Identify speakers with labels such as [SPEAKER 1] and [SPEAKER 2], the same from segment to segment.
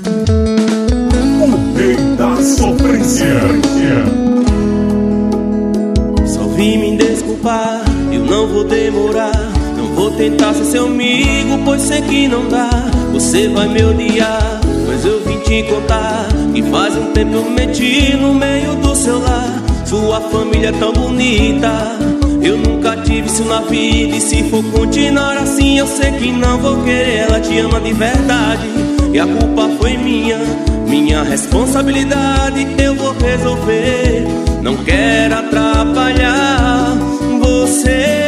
[SPEAKER 1] O rei da sofrência.
[SPEAKER 2] Só vim me desculpar, eu não vou demorar. Não vou tentar ser seu amigo, pois sei que não dá. Você vai me odiar, mas eu vim te contar que faz um tempo eu meti no meio do seu lar. Sua família é tão bonita, eu nunca tive isso na vida. E se for continuar assim, eu sei que não vou querer. Ela te ama de verdade e a culpa foi minha responsabilidade. Eu vou resolver, não quero atrapalhar você.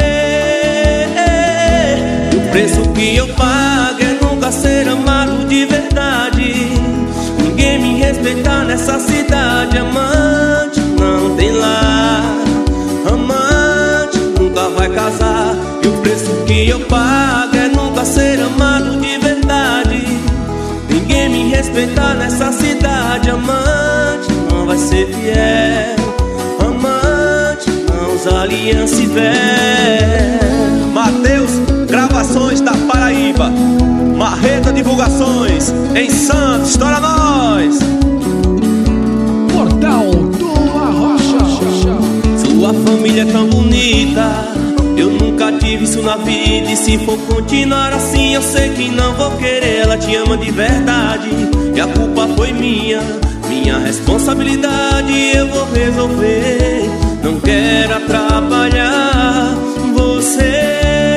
[SPEAKER 2] E o preço que eu pago é nunca ser amado de verdade. Ninguém me respeitar nessa cidade. Amante não tem lar, amante nunca vai casar. E o preço que eu pago é nunca ser amado de verdade. Ninguém me respeitar nessa cidade. Amante não vai ser fiel, amante não usa aliança e véu.
[SPEAKER 3] Mateus Gravações da Paraíba, Marreta Divulgações em Santos, estoura nós!
[SPEAKER 4] Portal do Arrocha.
[SPEAKER 2] Sua família é tão bonita, eu nunca tive isso na vida. E se for continuar assim, eu sei que não vou querer. Ela te ama de verdade e a culpa foi minha responsabilidade. Eu vou resolver, não quero atrapalhar você.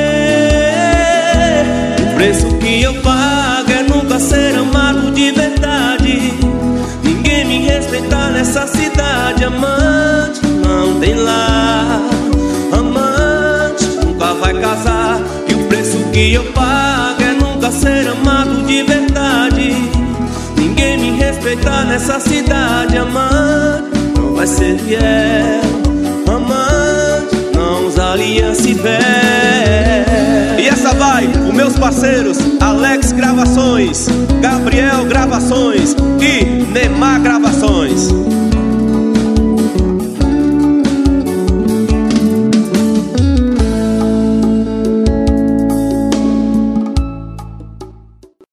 [SPEAKER 2] O preço que eu pago é nunca ser amado de verdade. Ninguém me respeitar nessa cidade. Amante não tem lar, amante nunca vai casar. E o preço que eu pago é nunca ser amado de verdade. Ninguém me respeitar nessa cidade. Amante não vai ser fiel, amante não usa aliança e véu.
[SPEAKER 3] E essa vai os meus parceiros Alex Gravações, Gabriel Gravações e Neymar Gravações.